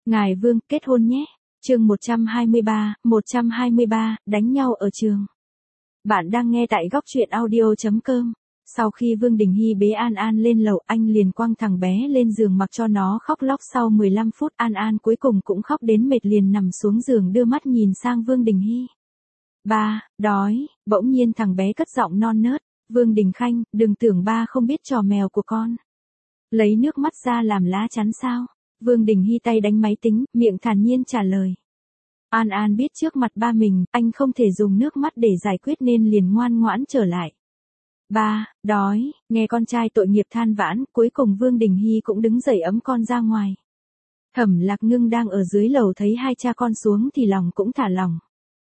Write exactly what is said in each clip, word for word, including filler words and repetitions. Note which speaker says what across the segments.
Speaker 1: Ngài Vương, kết hôn nhé. Chương một trăm hai mươi ba, một trăm hai mươi ba, đánh nhau ở trường. Bạn đang nghe tại góc truyện audio chấm com. Sau khi Vương Đình Hy bế An An lên lầu, anh liền quăng thằng bé lên giường mặc cho nó khóc lóc. Sau mười lăm phút, An An cuối cùng cũng khóc đến mệt liền nằm xuống giường đưa mắt nhìn sang Vương Đình Hy. Ba, đói. Bỗng nhiên thằng bé cất giọng non nớt. Vương Đình Khanh, đừng tưởng ba không biết trò mèo của con. Lấy nước mắt ra làm lá chắn sao? Vương Đình Hy tay đánh máy tính, miệng thản nhiên trả lời. An An biết trước mặt ba mình, anh không thể dùng nước mắt để giải quyết nên liền ngoan ngoãn trở lại. Ba, đói. Nghe con trai tội nghiệp than vãn, cuối cùng Vương Đình Hy cũng đứng dậy ấm con ra ngoài. Thẩm Lạc Ngưng đang ở dưới lầu thấy hai cha con xuống thì lòng cũng thả lòng.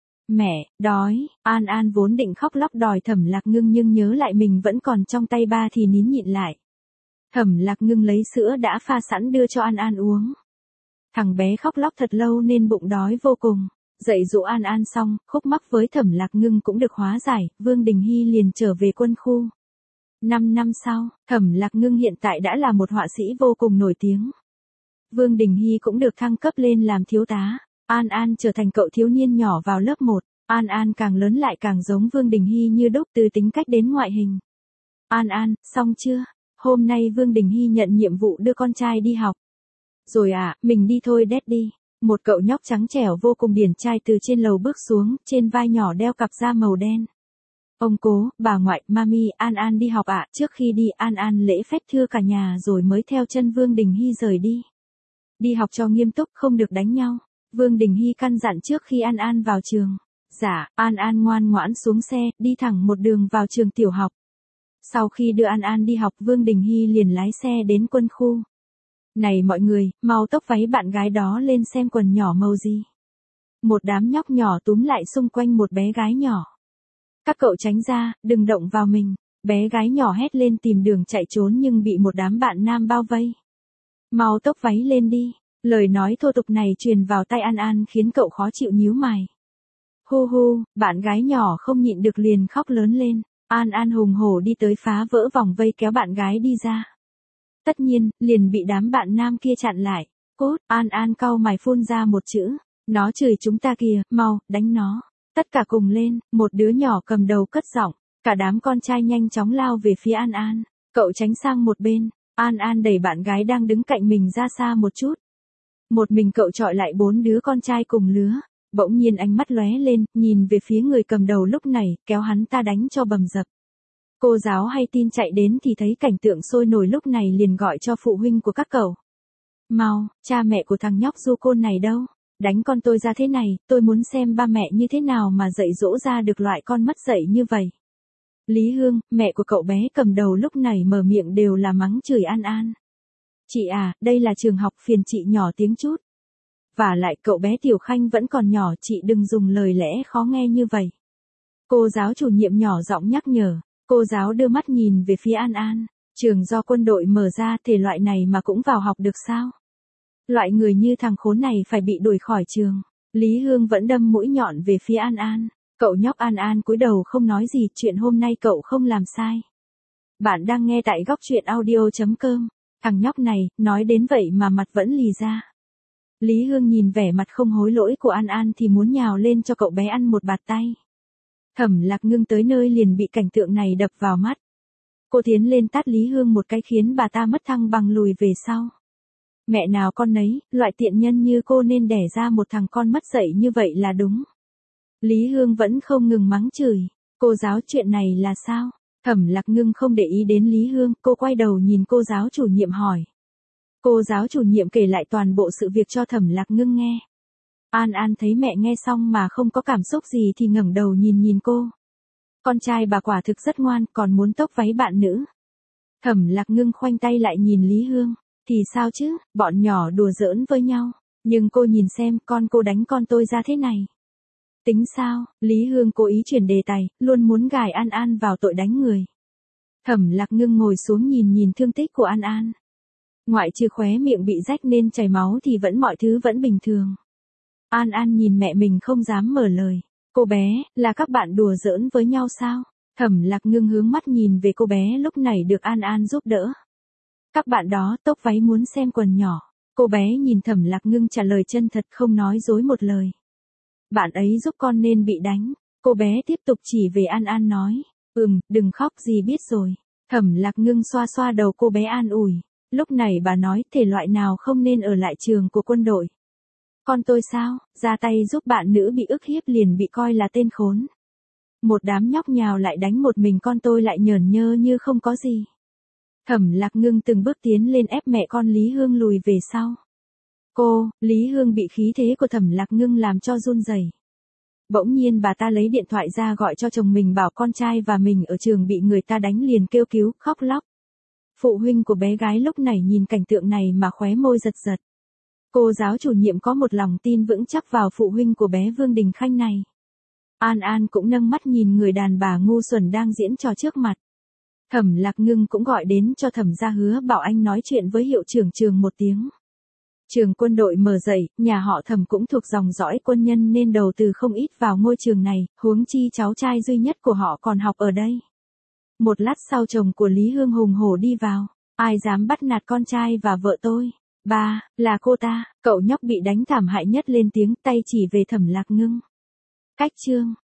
Speaker 1: Mẹ, đói. An An vốn định khóc lóc đòi Thẩm Lạc Ngưng nhưng nhớ lại mình vẫn còn trong tay ba thì nín nhịn lại. Thẩm Lạc Ngưng lấy sữa đã pha sẵn đưa cho An An uống. Thằng bé khóc lóc thật lâu nên bụng đói vô cùng. Dạy dỗ An An xong, khúc mắc với Thẩm Lạc Ngưng cũng được hóa giải, Vương Đình Hy liền trở về quân khu. Năm năm sau, Thẩm Lạc Ngưng hiện tại đã là một họa sĩ vô cùng nổi tiếng. Vương Đình Hy cũng được thăng cấp lên làm thiếu tá. An An trở thành cậu thiếu niên nhỏ vào lớp một. An An càng lớn lại càng giống Vương Đình Hy như đúc từ tính cách đến ngoại hình. An An, xong chưa? Hôm nay Vương Đình Hy nhận nhiệm vụ đưa con trai đi học. Rồi à, mình đi thôi Daddy. Một cậu nhóc trắng trẻo vô cùng điển trai từ trên lầu bước xuống, trên vai nhỏ đeo cặp da màu đen. Ông cố, bà ngoại, mami, An An đi học ạ. Trước khi đi An An lễ phép thưa cả nhà rồi mới theo chân Vương Đình Hy rời đi. Đi học cho nghiêm túc, không được đánh nhau. Vương Đình Hy căn dặn trước khi An An vào trường. Dạ, An An ngoan ngoãn xuống xe, đi thẳng một đường vào trường tiểu học. Sau khi đưa An An đi học, Vương Đình Hy liền lái xe đến quân khu. Này mọi người, mau tốc váy bạn gái đó lên xem quần nhỏ màu gì. Một đám nhóc nhỏ túm lại xung quanh một bé gái nhỏ. Các cậu tránh ra, đừng động vào mình. Bé gái nhỏ hét lên tìm đường chạy trốn nhưng bị một đám bạn nam bao vây. Mau tốc váy lên đi. Lời nói thô tục này truyền vào tai An An khiến cậu khó chịu nhíu mày. Hu hu, bạn gái nhỏ không nhịn được liền khóc lớn lên. An An hùng hổ đi tới phá vỡ vòng vây kéo bạn gái đi ra. Tất nhiên, liền bị đám bạn nam kia chặn lại. Cốt, An An cau mày phun ra một chữ. Nó chửi chúng ta kìa, mau, đánh nó. Tất cả cùng lên, một đứa nhỏ cầm đầu cất giọng. Cả đám con trai nhanh chóng lao về phía An An. Cậu tránh sang một bên. An An đẩy bạn gái đang đứng cạnh mình ra xa một chút. Một mình cậu chọi lại bốn đứa con trai cùng lứa. Bỗng nhiên ánh mắt lóe lên, nhìn về phía người cầm đầu lúc này, kéo hắn ta đánh cho bầm dập. Cô giáo hay tin chạy đến thì thấy cảnh tượng sôi nổi lúc này liền gọi cho phụ huynh của các cậu. Mau, cha mẹ của thằng nhóc du côn này đâu? Đánh con tôi ra thế này, tôi muốn xem ba mẹ như thế nào mà dạy dỗ ra được loại con mất dạy như vậy. Lý Hương, mẹ của cậu bé cầm đầu lúc này mở miệng đều là mắng chửi An An. Chị à, đây là trường học, phiền chị nhỏ tiếng chút. Và lại cậu bé Tiểu Khanh vẫn còn nhỏ, chị đừng dùng lời lẽ khó nghe như vậy. Cô giáo chủ nhiệm nhỏ giọng nhắc nhở. Cô giáo đưa mắt nhìn về phía An An. Trường do quân đội mở ra, thể loại này mà cũng vào học được sao? Loại người như thằng khốn này phải bị đuổi khỏi trường. Lý Hương vẫn đâm mũi nhọn về phía An An. Cậu nhóc An An cúi đầu không nói gì, chuyện hôm nay cậu không làm sai. Bạn đang nghe tại góc truyện audio chấm com. Thằng nhóc này, nói đến vậy mà mặt vẫn lì ra. Lý Hương nhìn vẻ mặt không hối lỗi của An An thì muốn nhào lên cho cậu bé ăn một bạt tay. Thẩm Lạc Ngưng tới nơi liền bị cảnh tượng này đập vào mắt. Cô tiến lên tát Lý Hương một cái khiến bà ta mất thăng bằng lùi về sau. Mẹ nào con nấy, loại tiện nhân như cô nên đẻ ra một thằng con mất dạy như vậy là đúng. Lý Hương vẫn không ngừng mắng chửi. Cô giáo, chuyện này là sao? Thẩm Lạc Ngưng không để ý đến Lý Hương, cô quay đầu nhìn cô giáo chủ nhiệm hỏi. Cô giáo chủ nhiệm kể lại toàn bộ sự việc cho Thẩm Lạc Ngưng nghe. An An thấy mẹ nghe xong mà không có cảm xúc gì thì ngẩng đầu nhìn nhìn cô. Con trai bà quả thực rất ngoan, còn muốn tốc váy bạn nữ. Thẩm Lạc Ngưng khoanh tay lại nhìn Lý Hương. Thì sao chứ, bọn nhỏ đùa giỡn với nhau. Nhưng cô nhìn xem, con cô đánh con tôi ra thế này. Tính sao? Lý Hương cố ý chuyển đề tài, luôn muốn gài An An vào tội đánh người. Thẩm Lạc Ngưng ngồi xuống nhìn nhìn thương tích của An An. Ngoại trừ khóe miệng bị rách nên chảy máu thì vẫn mọi thứ vẫn bình thường. An An nhìn mẹ mình không dám mở lời. Cô bé, là các bạn đùa giỡn với nhau sao? Thẩm Lạc Ngưng hướng mắt nhìn về cô bé lúc này được An An giúp đỡ. Các bạn đó, tốc váy muốn xem quần nhỏ. Cô bé nhìn Thẩm Lạc Ngưng trả lời chân thật không nói dối một lời. Bạn ấy giúp con nên bị đánh. Cô bé tiếp tục chỉ về An An nói. Ừm, đừng khóc gì biết rồi. Thẩm Lạc Ngưng xoa xoa đầu cô bé an ủi. Lúc này bà nói thể loại nào không nên ở lại trường của quân đội. Con tôi sao, ra tay giúp bạn nữ bị ức hiếp liền bị coi là tên khốn. Một đám nhóc nhào lại đánh một mình con tôi lại nhởn nhơ như không có gì. Thẩm Lạc Ngưng từng bước tiến lên ép mẹ con Lý Hương lùi về sau. Cô, Lý Hương bị khí thế của Thẩm Lạc Ngưng làm cho run rẩy. Bỗng nhiên bà ta lấy điện thoại ra gọi cho chồng mình bảo con trai và mình ở trường bị người ta đánh liền kêu cứu, khóc lóc. Phụ huynh của bé gái lúc này nhìn cảnh tượng này mà khóe môi giật giật. Cô giáo chủ nhiệm có một lòng tin vững chắc vào phụ huynh của bé Vương Đình Khanh này. An An cũng nâng mắt nhìn người đàn bà ngu xuẩn đang diễn trò trước mặt. Thẩm Lạc Ngưng cũng gọi đến cho Thẩm gia Hứa bảo anh nói chuyện với hiệu trưởng trường một tiếng. Trường quân đội mở dậy, nhà họ Thẩm cũng thuộc dòng dõi quân nhân nên đầu tư không ít vào ngôi trường này, huống chi cháu trai duy nhất của họ còn học ở đây. Một lát sau chồng của Lý Hương hùng hổ đi vào. Ai dám bắt nạt con trai và vợ tôi? Ba, là cô ta. Cậu nhóc bị đánh thảm hại nhất lên tiếng tay chỉ về Thẩm Lạc Ngưng. Cách chương